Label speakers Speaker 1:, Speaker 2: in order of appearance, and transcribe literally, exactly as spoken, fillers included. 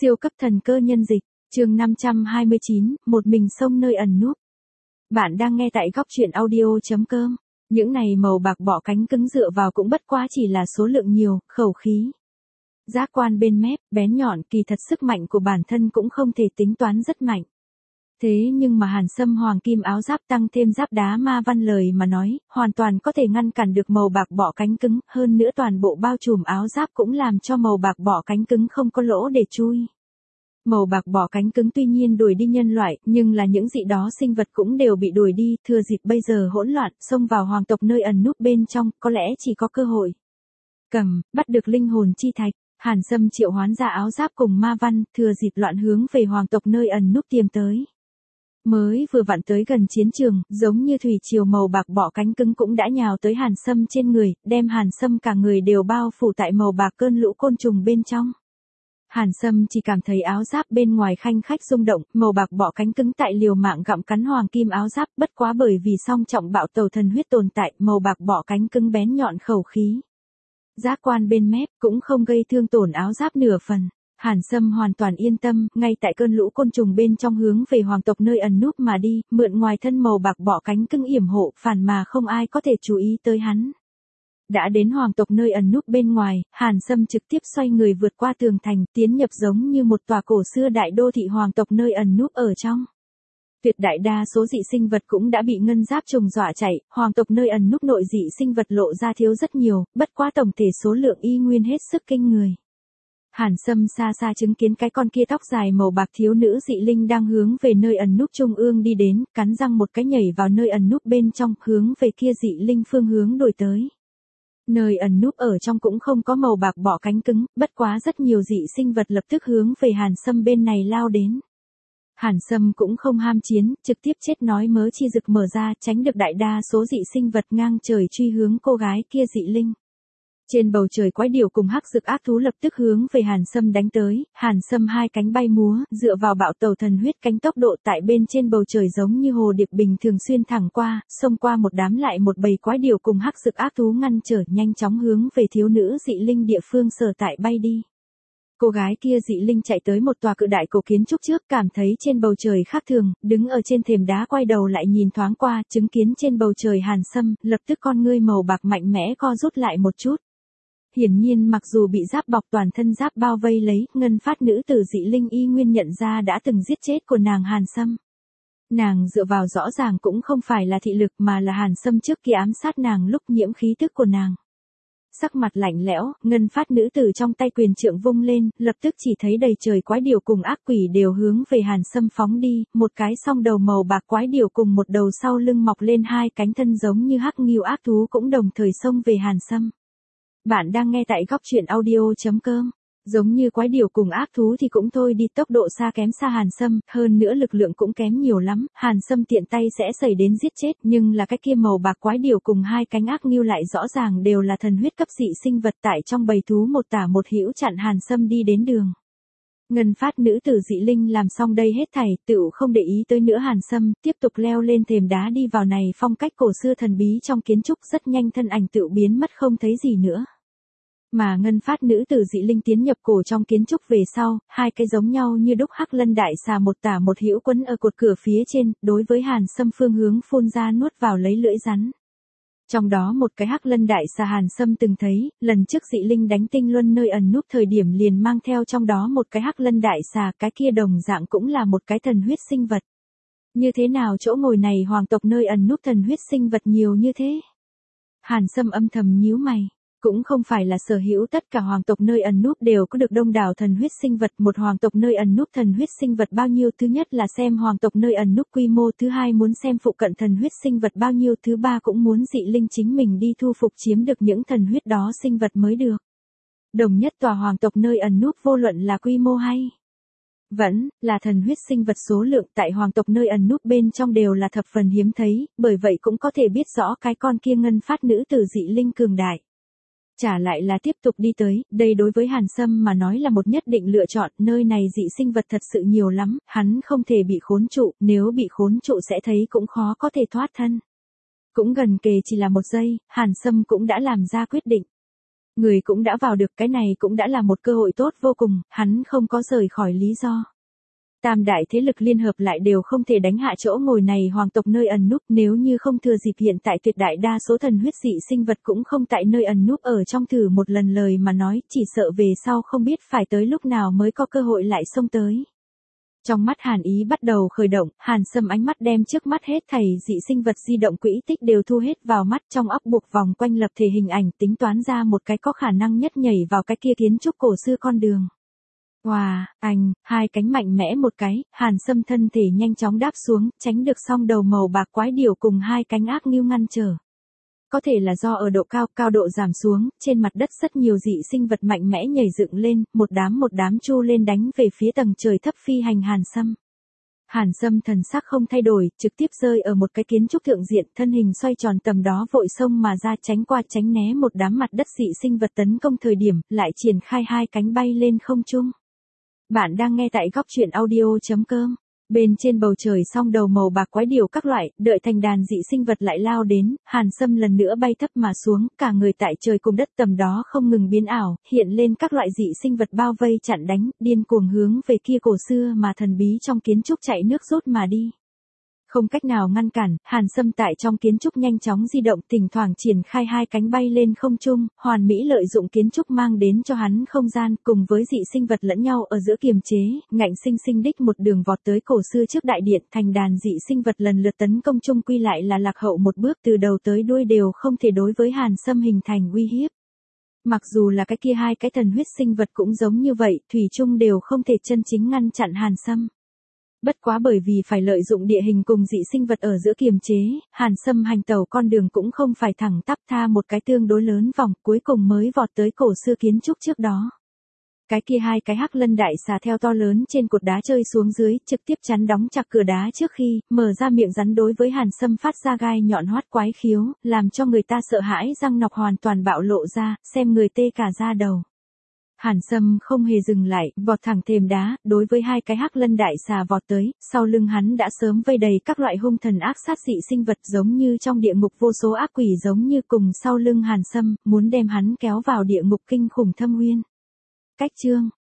Speaker 1: Siêu cấp thần cơ nhân dịch, chương năm trăm hai mươi chín, một mình sông nơi ẩn núp. Bạn đang nghe tại góc truyện audio.com. Những này màu bạc bọ cánh cứng dựa vào cũng bất quá chỉ là số lượng nhiều, khẩu khí. Giác quan bên mép, bén nhọn, kỳ thật sức mạnh của bản thân cũng không thể tính toán rất mạnh. Thế nhưng mà Hàn Sâm hoàng kim áo giáp tăng thêm giáp đá ma văn lời mà nói, hoàn toàn có thể ngăn cản được màu bạc bọ cánh cứng, hơn nữa toàn bộ bao trùm áo giáp cũng làm cho màu bạc bọ cánh cứng không có lỗ để chui. Màu bạc bọ cánh cứng tuy nhiên đuổi đi nhân loại, nhưng là những dị đó sinh vật cũng đều bị đuổi đi, thừa dịp bây giờ hỗn loạn, xông vào hoàng tộc nơi ẩn núp bên trong, có lẽ chỉ có cơ hội. Cầm, bắt được linh hồn chi thạch, Hàn Sâm triệu hoán ra áo giáp cùng ma văn, thừa dịp loạn hướng về hoàng tộc nơi ẩn núp tiềm tới. Mới vừa vặn tới gần chiến trường, giống như thủy triều màu bạc bọ cánh cứng cũng đã nhào tới Hàn Sâm trên người, đem Hàn Sâm cả người đều bao phủ tại màu bạc cơn lũ côn trùng bên trong. Hàn Sâm chỉ cảm thấy áo giáp bên ngoài khanh khách rung động, màu bạc bọ cánh cứng tại liều mạng gặm cắn hoàng kim áo giáp, bất quá bởi vì song trọng bạo tàu thần huyết tồn tại, màu bạc bọ cánh cứng bén nhọn khẩu khí. Giác quan bên mép cũng không gây thương tổn áo giáp nửa phần. Hàn Sâm hoàn toàn yên tâm, ngay tại cơn lũ côn trùng bên trong hướng về hoàng tộc nơi ẩn núp mà đi, mượn ngoài thân màu bạc bọ cánh cứng yểm hộ, phản mà không ai có thể chú ý tới hắn. Đã đến hoàng tộc nơi ẩn núp bên ngoài, Hàn Sâm trực tiếp xoay người vượt qua tường thành, tiến nhập giống như một tòa cổ xưa đại đô thị hoàng tộc nơi ẩn núp ở trong. Tuyệt đại đa số dị sinh vật cũng đã bị ngân giáp trùng dọa chạy, hoàng tộc nơi ẩn núp nội dị sinh vật lộ ra thiếu rất nhiều, bất quá tổng thể số lượng y nguyên hết sức kinh người. Hàn Sâm xa xa chứng kiến cái con kia tóc dài màu bạc thiếu nữ dị linh đang hướng về nơi ẩn núp trung ương đi đến, cắn răng một cái nhảy vào nơi ẩn núp bên trong, hướng về kia dị linh phương hướng đổi tới. Nơi ẩn núp ở trong cũng không có màu bạc bọ cánh cứng, bất quá rất nhiều dị sinh vật lập tức hướng về Hàn Sâm bên này lao đến. Hàn Sâm cũng không ham chiến, trực tiếp chết nói mớ chi rực mở ra, tránh được đại đa số dị sinh vật ngang trời truy hướng cô gái kia dị linh. Trên bầu trời quái điểu cùng hắc dực ác thú lập tức hướng về Hàn Sâm đánh tới, Hàn Sâm hai cánh bay múa, dựa vào bạo tàu thần huyết cánh tốc độ tại bên trên bầu trời giống như hồ điệp bình thường xuyên thẳng qua, xông qua một đám lại một bầy quái điểu cùng hắc dực ác thú ngăn trở, nhanh chóng hướng về thiếu nữ dị linh địa phương sở tại bay đi. Cô gái kia dị linh chạy tới một tòa cự đại cổ kiến trúc trước, cảm thấy trên bầu trời khác thường, đứng ở trên thềm đá quay đầu lại nhìn thoáng qua, chứng kiến trên bầu trời Hàn Sâm, lập tức con ngươi màu bạc mạnh mẽ co rút lại một chút. Hiển nhiên mặc dù bị giáp bọc toàn thân giáp bao vây lấy, ngân phát nữ tử dị linh y nguyên nhận ra đã từng giết chết của nàng Hàn Sâm. Nàng dựa vào rõ ràng cũng không phải là thị lực mà là Hàn Sâm trước kia ám sát nàng lúc nhiễm khí tức của nàng. Sắc mặt lạnh lẽo, ngân phát nữ tử trong tay quyền trượng vung lên, lập tức chỉ thấy đầy trời quái điểu cùng ác quỷ đều hướng về Hàn Sâm phóng đi, một cái song đầu màu bạc quái điểu cùng một đầu sau lưng mọc lên hai cánh thân giống như hắc nghêu ác thú cũng đồng thời xông về Hàn Sâm. Bạn đang nghe tại góc truyện audio.com. Giống như quái điểu cùng ác thú thì cũng thôi đi, tốc độ xa kém xa Hàn Sâm, hơn nữa lực lượng cũng kém nhiều lắm, Hàn Sâm tiện tay sẽ xảy đến giết chết, nhưng là cái kia màu bạc quái điểu cùng hai cánh ác nghêu lại rõ ràng đều là thần huyết cấp dị sinh vật tại trong bầy thú một tả một hữu chặn Hàn Sâm đi đến đường. Ngân phát nữ tử dị linh làm xong đây hết thảy, tựu không để ý tới nữa Hàn Sâm, tiếp tục leo lên thềm đá đi vào này phong cách cổ xưa thần bí trong kiến trúc, rất nhanh thân ảnh tựu biến mất không thấy gì nữa. Mà ngân phát nữ tử dị linh tiến nhập cổ trong kiến trúc về sau, hai cái giống nhau như đúc hắc lân đại xà một tả một hữu quấn ở cột cửa phía trên, đối với Hàn Sâm phương hướng phun ra nuốt vào lấy lưỡi rắn. Trong đó một cái hắc lân đại xà Hàn Sâm từng thấy, lần trước dị linh đánh tinh luân nơi ẩn núp thời điểm liền mang theo trong đó một cái hắc lân đại xà, cái kia đồng dạng cũng là một cái thần huyết sinh vật. Như thế nào chỗ ngồi này hoàng tộc nơi ẩn núp thần huyết sinh vật nhiều như thế? Hàn Sâm âm thầm nhíu mày. Cũng không phải là sở hữu tất cả hoàng tộc nơi ẩn núp đều có được đông đảo thần huyết sinh vật, một hoàng tộc nơi ẩn núp thần huyết sinh vật bao nhiêu, thứ nhất là xem hoàng tộc nơi ẩn núp quy mô, thứ hai muốn xem phụ cận thần huyết sinh vật bao nhiêu, thứ ba cũng muốn dị linh chính mình đi thu phục chiếm được những thần huyết đó sinh vật mới được. Đồng nhất tòa hoàng tộc nơi ẩn núp vô luận là quy mô hay vẫn là thần huyết sinh vật số lượng tại hoàng tộc nơi ẩn núp bên trong đều là thập phần hiếm thấy, bởi vậy cũng có thể biết rõ cái con kia ngân phát nữ tử dị linh cường đại. Trả lại là tiếp tục đi tới, đây đối với Hàn Sâm mà nói là một nhất định lựa chọn, nơi này dị sinh vật thật sự nhiều lắm, hắn không thể bị khốn trụ, nếu bị khốn trụ sẽ thấy cũng khó có thể thoát thân. Cũng gần kề chỉ là một giây, Hàn Sâm cũng đã làm ra quyết định. Người cũng đã vào được, cái này cũng đã là một cơ hội tốt vô cùng, hắn không có rời khỏi lý do. Tam đại thế lực liên hợp lại đều không thể đánh hạ chỗ ngồi này hoàng tộc nơi ẩn núp, nếu như không thừa dịp hiện tại tuyệt đại đa số thần huyết dị sinh vật cũng không tại nơi ẩn núp ở trong thử một lần lời mà nói, chỉ sợ về sau không biết phải tới lúc nào mới có cơ hội lại xông tới. Trong mắt Hàn Ý bắt đầu khởi động, Hàn Sâm ánh mắt đem trước mắt hết thảy dị sinh vật di động quỹ tích đều thu hết vào mắt, trong óc buộc vòng quanh lập thể hình ảnh, tính toán ra một cái có khả năng nhất nhảy vào cái kia kiến trúc cổ xưa con đường. Wow, anh, hai cánh mạnh mẽ một cái, Hàn Sâm thân thể nhanh chóng đáp xuống, tránh được song đầu màu bạc quái điểu cùng hai cánh ác nghiêu ngăn trở. Có thể là do ở độ cao, cao độ giảm xuống, trên mặt đất rất nhiều dị sinh vật mạnh mẽ nhảy dựng lên, một đám một đám chu lên đánh về phía tầng trời thấp phi hành Hàn Sâm. Hàn Sâm thần sắc không thay đổi, trực tiếp rơi ở một cái kiến trúc thượng diện, thân hình xoay tròn tầm đó vội xông mà ra, tránh qua tránh né một đám mặt đất dị sinh vật tấn công thời điểm, lại triển khai hai cánh bay lên không trung. Bạn đang nghe tại góc truyện audio chấm com. Bên trên bầu trời song đầu màu bạc quái điểu các loại, đợi thành đàn dị sinh vật lại lao đến, Hàn Sâm lần nữa bay thấp mà xuống, cả người tại trời cùng đất tầm đó không ngừng biến ảo, hiện lên các loại dị sinh vật bao vây chặn đánh, điên cuồng hướng về kia cổ xưa mà thần bí trong kiến trúc chạy nước rút mà đi. Không cách nào ngăn cản, Hàn Sâm tại trong kiến trúc nhanh chóng di động, thỉnh thoảng triển khai hai cánh bay lên không trung, hoàn mỹ lợi dụng kiến trúc mang đến cho hắn không gian, cùng với dị sinh vật lẫn nhau ở giữa kiềm chế, ngạnh sinh sinh đích một đường vọt tới cổ xưa trước đại điện, thành đàn dị sinh vật lần lượt tấn công chung quy lại là lạc hậu một bước, từ đầu tới đuôi đều không thể đối với Hàn Sâm hình thành uy hiếp. Mặc dù là cái kia hai cái thần huyết sinh vật cũng giống như vậy, thủy chung đều không thể chân chính ngăn chặn Hàn Sâm. Bất quá bởi vì phải lợi dụng địa hình cùng dị sinh vật ở giữa kiềm chế, Hàn Sâm hành tàu con đường cũng không phải thẳng tắp tha một cái tương đối lớn vòng, cuối cùng mới vọt tới cổ xưa kiến trúc trước đó. Cái kia hai cái hắc lân đại xà theo to lớn trên cột đá chơi xuống dưới, trực tiếp chắn đóng chặt cửa đá trước khi, mở ra miệng rắn đối với Hàn Sâm phát ra gai nhọn hoắt quái khiếu, làm cho người ta sợ hãi, răng nọc hoàn toàn bạo lộ ra, xem người tê cả da đầu. Hàn Sâm không hề dừng lại, vọt thẳng thềm đá, đối với hai cái hắc lân đại xà vọt tới, sau lưng hắn đã sớm vây đầy các loại hung thần ác sát dị sinh vật giống như trong địa ngục vô số ác quỷ giống như cùng sau lưng Hàn Sâm, muốn đem hắn kéo vào địa ngục kinh khủng thâm uyên. Cách chương